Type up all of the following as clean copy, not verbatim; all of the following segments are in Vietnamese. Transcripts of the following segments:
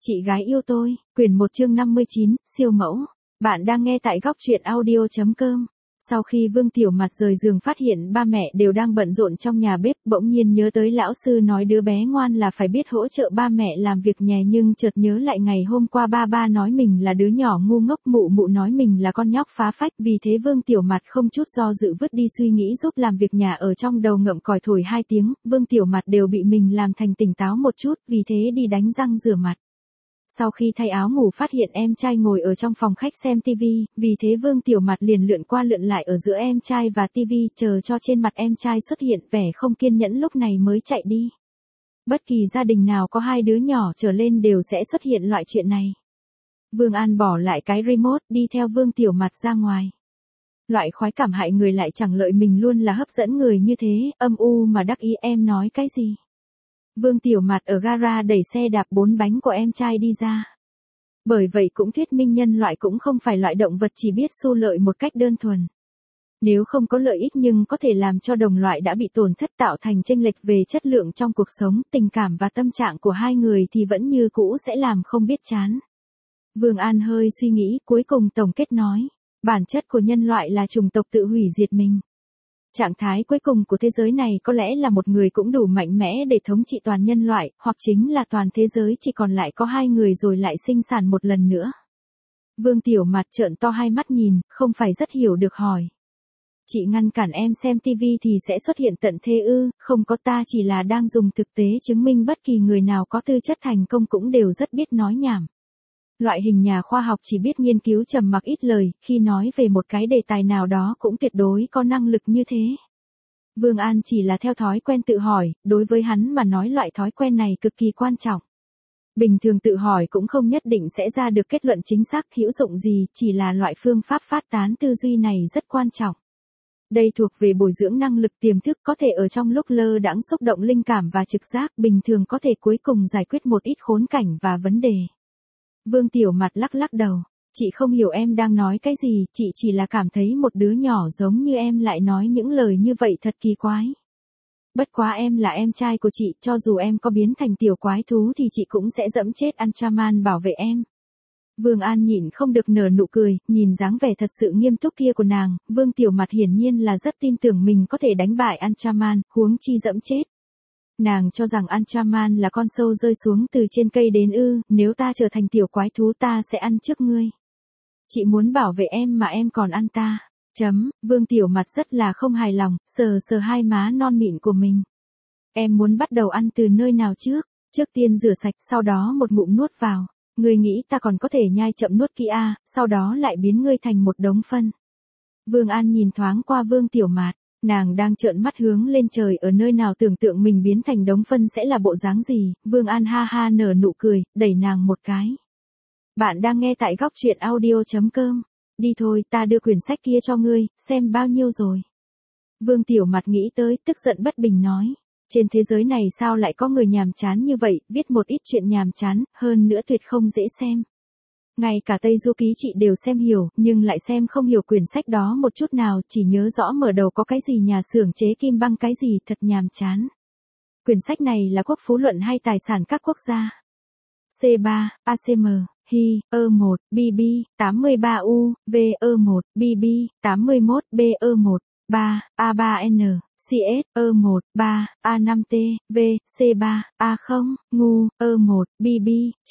Chị gái yêu tôi, quyển 1 chương 59, siêu mẫu. Bạn đang nghe tại góc truyện audio.com. Sau khi Vương Tiểu Mạt rời giường phát hiện ba mẹ đều đang bận rộn trong nhà bếp, bỗng nhiên nhớ tới lão sư nói đứa bé ngoan là phải biết hỗ trợ ba mẹ làm việc nhà, nhưng chợt nhớ lại ngày hôm qua ba nói mình là đứa nhỏ ngu ngốc, mụ nói mình là con nhóc phá phách, vì thế Vương Tiểu Mạt không chút do dự vứt đi suy nghĩ giúp làm việc nhà, ở trong đầu ngậm còi thổi 2 tiếng, Vương Tiểu Mạt đều bị mình làm thành tỉnh táo một chút, vì thế đi đánh răng rửa mặt. Sau khi thay áo ngủ phát hiện em trai ngồi ở trong phòng khách xem tivi, vì thế Vương Tiểu Mạt liền lượn qua lượn lại ở giữa em trai và tivi, chờ cho trên mặt em trai xuất hiện vẻ không kiên nhẫn, lúc này mới chạy đi. Bất kỳ gia đình nào có 2 đứa nhỏ trở lên đều sẽ xuất hiện loại chuyện này. Vương An bỏ lại cái remote, đi theo Vương Tiểu Mạt ra ngoài. Loại khoái cảm hại người lại chẳng lợi mình luôn là hấp dẫn người như thế, âm u mà đắc ý. Em nói cái gì? Vương Tiểu Mạt ở gara đẩy xe đạp 4 bánh của em trai đi ra. Bởi vậy cũng thuyết minh nhân loại cũng không phải loại động vật chỉ biết xu lợi một cách đơn thuần. Nếu không có lợi ích nhưng có thể làm cho đồng loại đã bị tổn thất, tạo thành chênh lệch về chất lượng trong cuộc sống, tình cảm và tâm trạng của 2 người thì vẫn như cũ sẽ làm không biết chán. Vương An hơi suy nghĩ, cuối cùng tổng kết nói, bản chất của nhân loại là chủng tộc tự hủy diệt mình. Trạng thái cuối cùng của thế giới này có lẽ là một người cũng đủ mạnh mẽ để thống trị toàn nhân loại, hoặc chính là toàn thế giới chỉ còn lại có 2 người rồi lại sinh sản một lần nữa. Vương Tiểu Mạt trợn to hai mắt nhìn, không phải rất hiểu được hỏi. Chị ngăn cản em xem tivi thì sẽ xuất hiện tận thế ư? Không có, ta chỉ là đang dùng thực tế chứng minh bất kỳ người nào có tư chất thành công cũng đều rất biết nói nhảm. Loại hình nhà khoa học chỉ biết nghiên cứu trầm mặc ít lời, khi nói về một cái đề tài nào đó cũng tuyệt đối có năng lực như thế. Vương An chỉ là theo thói quen tự hỏi, đối với hắn mà nói loại thói quen này cực kỳ quan trọng. Bình thường tự hỏi cũng không nhất định sẽ ra được kết luận chính xác hữu dụng gì, chỉ là loại phương pháp phát tán tư duy này rất quan trọng. Đây thuộc về bồi dưỡng năng lực tiềm thức, có thể ở trong lúc lơ đãng xúc động linh cảm và trực giác, bình thường có thể cuối cùng giải quyết một ít khốn cảnh và vấn đề. Vương Tiểu Mạt lắc đầu, chị không hiểu em đang nói cái gì, chị chỉ là cảm thấy một đứa nhỏ giống như em lại nói những lời như vậy thật kỳ quái. Bất quá em là em trai của chị, cho dù em có biến thành tiểu quái thú thì chị cũng sẽ dẫm chết Ultraman bảo vệ em. Vương An nhịn không được nở nụ cười, nhìn dáng vẻ thật sự nghiêm túc kia của nàng, Vương Tiểu Mạt hiển nhiên là rất tin tưởng mình có thể đánh bại Ultraman, huống chi dẫm chết. Nàng cho rằng Ultraman là con sâu rơi xuống từ trên cây đến ư? Nếu ta trở thành tiểu quái thú ta sẽ ăn trước ngươi. Chị muốn bảo vệ em mà em còn ăn ta. Vương Tiểu Mạt rất là không hài lòng, sờ 2 má non mịn của mình. Em muốn bắt đầu ăn từ nơi nào trước? Trước tiên rửa sạch, sau đó một ngụm nuốt vào. Ngươi nghĩ ta còn có thể nhai chậm nuốt kỹ à, sau đó lại biến ngươi thành một đống phân. Vương An nhìn thoáng qua Vương Tiểu Mạt. Nàng đang trợn mắt hướng lên trời, ở nơi nào tưởng tượng mình biến thành đống phân sẽ là bộ dáng gì. Vương An ha ha nở nụ cười, đẩy nàng một cái. Bạn đang nghe tại góc truyện audio.com. Đi thôi, ta đưa quyển sách kia cho ngươi, xem bao nhiêu rồi. Vương Tiểu Mạt nghĩ tới, tức giận bất bình nói. Trên thế giới này sao lại có người nhàm chán như vậy, viết một ít chuyện nhàm chán, hơn nữa tuyệt không dễ xem. Ngay cả Tây Du Ký chị đều xem hiểu, nhưng lại xem không hiểu quyển sách đó một chút nào, chỉ nhớ rõ mở đầu có cái gì nhà xưởng chế kim băng cái gì, thật nhàm chán. Quyển sách này là quốc phú luận hay tài sản các quốc gia? C3, ACM, Hi, E1, BB, 83U, VE1, BB, 81, BE1, 3, A3N, CS, E1, 3, A5T, V, C3, A0, Ngu, E1, BB,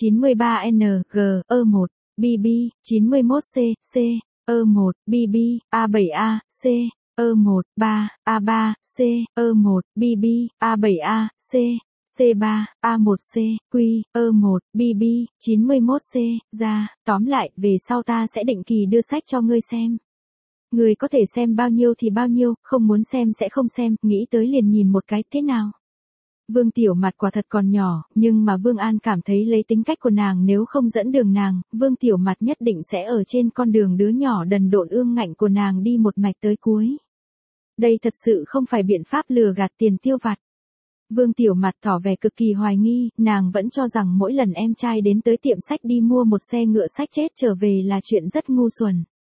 93N, G, E1, BB, 91C, C, E1, BB, A7A, C, E1, 3, A3, C, E1, BB, A7A, C, C3, A1C, Q, E1, BB, 91C, ra, tóm lại, về sau ta sẽ định kỳ đưa sách cho ngươi xem. Ngươi có thể xem bao nhiêu thì bao nhiêu, không muốn xem sẽ không xem, nghĩ tới liền nhìn một cái, thế nào? Vương Tiểu Mạt quả thật còn nhỏ, nhưng mà Vương An cảm thấy lấy tính cách của nàng nếu không dẫn đường nàng, Vương Tiểu Mạt nhất định sẽ ở trên con đường đứa nhỏ đần độn ương ngạnh của nàng đi một mạch tới cuối. Đây thật sự không phải biện pháp lừa gạt tiền tiêu vặt. Vương Tiểu Mạt tỏ vẻ cực kỳ hoài nghi, nàng vẫn cho rằng mỗi lần em trai đến tới tiệm sách đi mua một xe ngựa sách chết trở về là chuyện rất ngu xuẩn.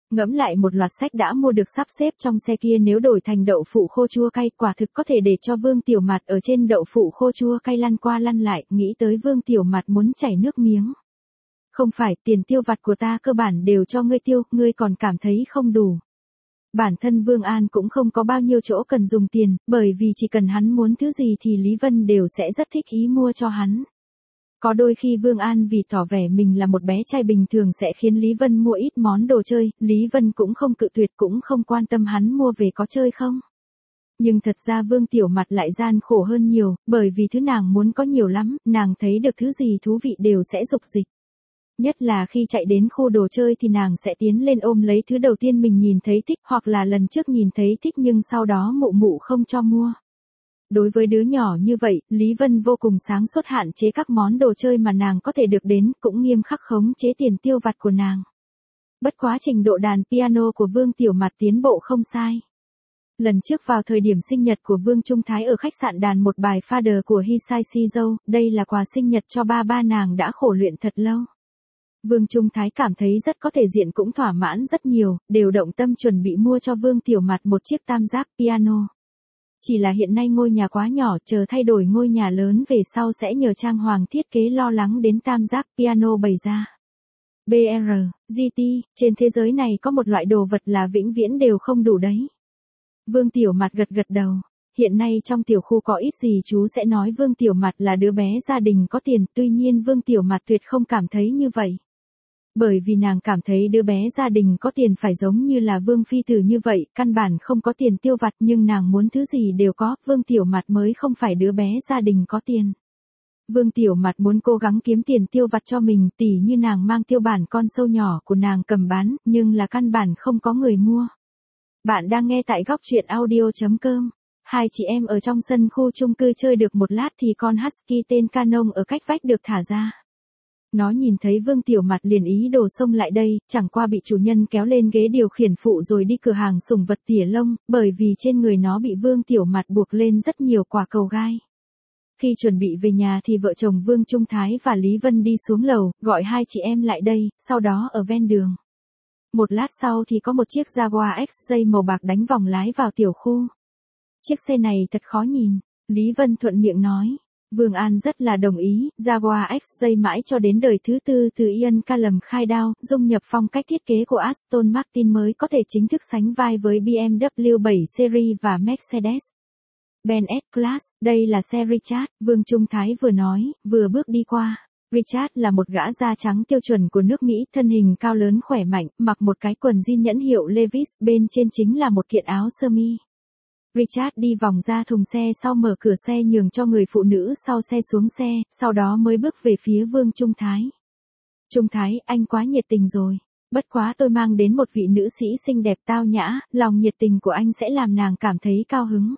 Ngẫm lại một loạt sách đã mua được sắp xếp trong xe kia, nếu đổi thành đậu phụ khô chua cay, quả thực có thể để cho Vương Tiểu Mạt ở trên đậu phụ khô chua cay lăn qua lăn lại, nghĩ tới Vương Tiểu Mạt muốn chảy nước miếng. Không phải, tiền tiêu vặt của ta cơ bản đều cho ngươi tiêu, ngươi còn cảm thấy không đủ. Bản thân Vương An cũng không có bao nhiêu chỗ cần dùng tiền, bởi vì chỉ cần hắn muốn thứ gì thì Lý Vân đều sẽ rất thích ý mua cho hắn. Có đôi khi Vương An vì tỏ vẻ mình là một bé trai bình thường sẽ khiến Lý Vân mua ít món đồ chơi, Lý Vân cũng không cự tuyệt, cũng không quan tâm hắn mua về có chơi không. Nhưng thật ra Vương Tiểu Mạt lại gian khổ hơn nhiều, bởi vì thứ nàng muốn có nhiều lắm, nàng thấy được thứ gì thú vị đều sẽ dục dịch. Nhất là khi chạy đến khu đồ chơi thì nàng sẽ tiến lên ôm lấy thứ đầu tiên mình nhìn thấy thích, hoặc là lần trước nhìn thấy thích nhưng sau đó mụ mụ không cho mua. Đối với đứa nhỏ như vậy, Lý Vân vô cùng sáng suốt hạn chế các món đồ chơi mà nàng có thể được đến, cũng nghiêm khắc khống chế tiền tiêu vặt của nàng. Bất quá trình độ đàn piano của Vương Tiểu Mạt tiến bộ không sai. Lần trước vào thời điểm sinh nhật của Vương Trung Thái ở khách sạn đàn một bài Father của Hisai Shizuo, đây là quà sinh nhật cho ba nàng đã khổ luyện thật lâu. Vương Trung Thái cảm thấy rất có thể diện, cũng thỏa mãn rất nhiều, đều động tâm chuẩn bị mua cho Vương Tiểu Mạt một chiếc tam giác piano. Chỉ là hiện nay ngôi nhà quá nhỏ, chờ thay đổi ngôi nhà lớn về sau sẽ nhờ Trang Hoàng thiết kế, lo lắng đến tam giác piano bày ra. BR, GT, trên thế giới này có một loại đồ vật là vĩnh viễn đều không đủ đấy. Vương Tiểu Mạt gật gật đầu. Hiện nay trong tiểu khu có ít gì chú sẽ nói Vương Tiểu Mạt là đứa bé gia đình có tiền, tuy nhiên Vương Tiểu Mạt tuyệt không cảm thấy như vậy. Bởi vì nàng cảm thấy đứa bé gia đình có tiền phải giống như là Vương Phi Tử như vậy, căn bản không có tiền tiêu vặt nhưng nàng muốn thứ gì đều có, Vương Tiểu Mạt mới không phải đứa bé gia đình có tiền. Vương Tiểu Mạt muốn cố gắng kiếm tiền tiêu vặt cho mình, tỉ như nàng mang tiêu bản con sâu nhỏ của nàng cầm bán, nhưng là căn bản không có người mua. Bạn đang nghe tại góc truyện audio.com. Hai chị em ở trong sân khu chung cư chơi được một lát thì con husky tên Canon ở cách vách được thả ra. Nó nhìn thấy Vương Tiểu Mạt liền ý đồ xông lại đây, chẳng qua bị chủ nhân kéo lên ghế điều khiển phụ rồi đi cửa hàng sủng vật tỉa lông, bởi vì trên người nó bị Vương Tiểu Mạt buộc lên rất nhiều quả cầu gai. Khi chuẩn bị về nhà thì vợ chồng Vương Trung Thái và Lý Vân đi xuống lầu, gọi hai chị em lại đây, sau đó ở ven đường. Một lát sau thì có một chiếc Jaguar XJ màu bạc đánh vòng lái vào tiểu khu. Chiếc xe này thật khó nhìn, Lý Vân thuận miệng nói. Vương An rất là đồng ý, Jaguar XJ mãi cho đến đời thứ tư từ Ian Callum khai đao, dung nhập phong cách thiết kế của Aston Martin mới có thể chính thức sánh vai với BMW 7 Series và Mercedes Benz S-Class. Đây là xe Richard, Vương Trung Thái vừa nói, vừa bước đi qua. Richard là một gã da trắng tiêu chuẩn của nước Mỹ, thân hình cao lớn khỏe mạnh, mặc một cái quần jean nhãn hiệu Levi's, bên trên chính là một kiện áo sơ mi. Richard đi vòng ra thùng xe sau, mở cửa xe nhường cho người phụ nữ sau xe xuống xe, sau đó mới bước về phía Vương Trung Thái. Trung Thái, anh quá nhiệt tình rồi. Bất quá tôi mang đến một vị nữ sĩ xinh đẹp tao nhã, lòng nhiệt tình của anh sẽ làm nàng cảm thấy cao hứng.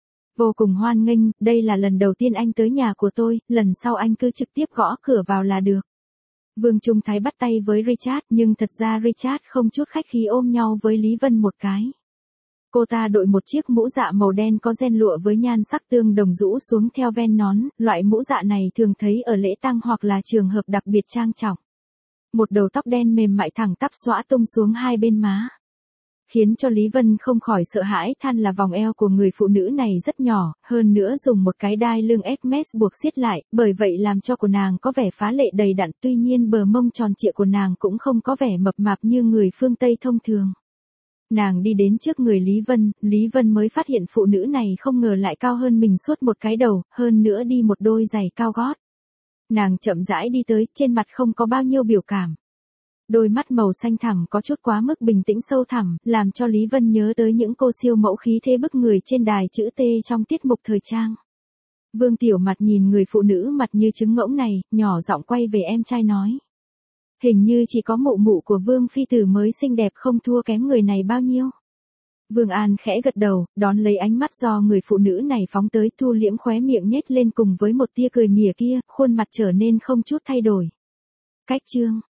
Vô cùng hoan nghênh, đây là lần đầu tiên anh tới nhà của tôi, lần sau anh cứ trực tiếp gõ cửa vào là được. Vương Trung Thái bắt tay với Richard, nhưng thật ra Richard không chút khách khí ôm nhau với Lý Vân một cái. Cô ta đội một chiếc mũ dạ màu đen có ren lụa với nhan sắc tương đồng rũ xuống theo ven nón, loại mũ dạ này thường thấy ở lễ tang hoặc là trường hợp đặc biệt trang trọng. Một đầu tóc đen mềm mại thẳng tắp xõa tung xuống hai bên má. Khiến cho Lý Vân không khỏi sợ hãi, than là vòng eo của người phụ nữ này rất nhỏ, hơn nữa dùng một cái đai lưng Hermes buộc siết lại, bởi vậy làm cho của nàng có vẻ phá lệ đầy đặn, tuy nhiên bờ mông tròn trịa của nàng cũng không có vẻ mập mạp như người phương Tây thông thường. Nàng đi đến trước người Lý Vân mới phát hiện phụ nữ này không ngờ lại cao hơn mình suốt một cái đầu, hơn nữa đi một đôi giày cao gót. Nàng chậm rãi đi tới, trên mặt không có bao nhiêu biểu cảm. Đôi mắt màu xanh thẳm có chút quá mức bình tĩnh sâu thẳm, làm cho Lý Vân nhớ tới những cô siêu mẫu khí thế bức người trên đài chữ T trong tiết mục thời trang. Vương Tiểu Mạt nhìn người phụ nữ mặt như trứng ngỗng này, nhỏ giọng quay về em trai nói. Hình như chỉ có mụ mụ của Vương Phi Tử mới xinh đẹp, không thua kém người này bao nhiêu. Vương An khẽ gật đầu, đón lấy ánh mắt do người phụ nữ này phóng tới, thu liễm khóe miệng nhếch lên cùng với một tia cười mỉa kia, khuôn mặt trở nên không chút thay đổi. Cách chương,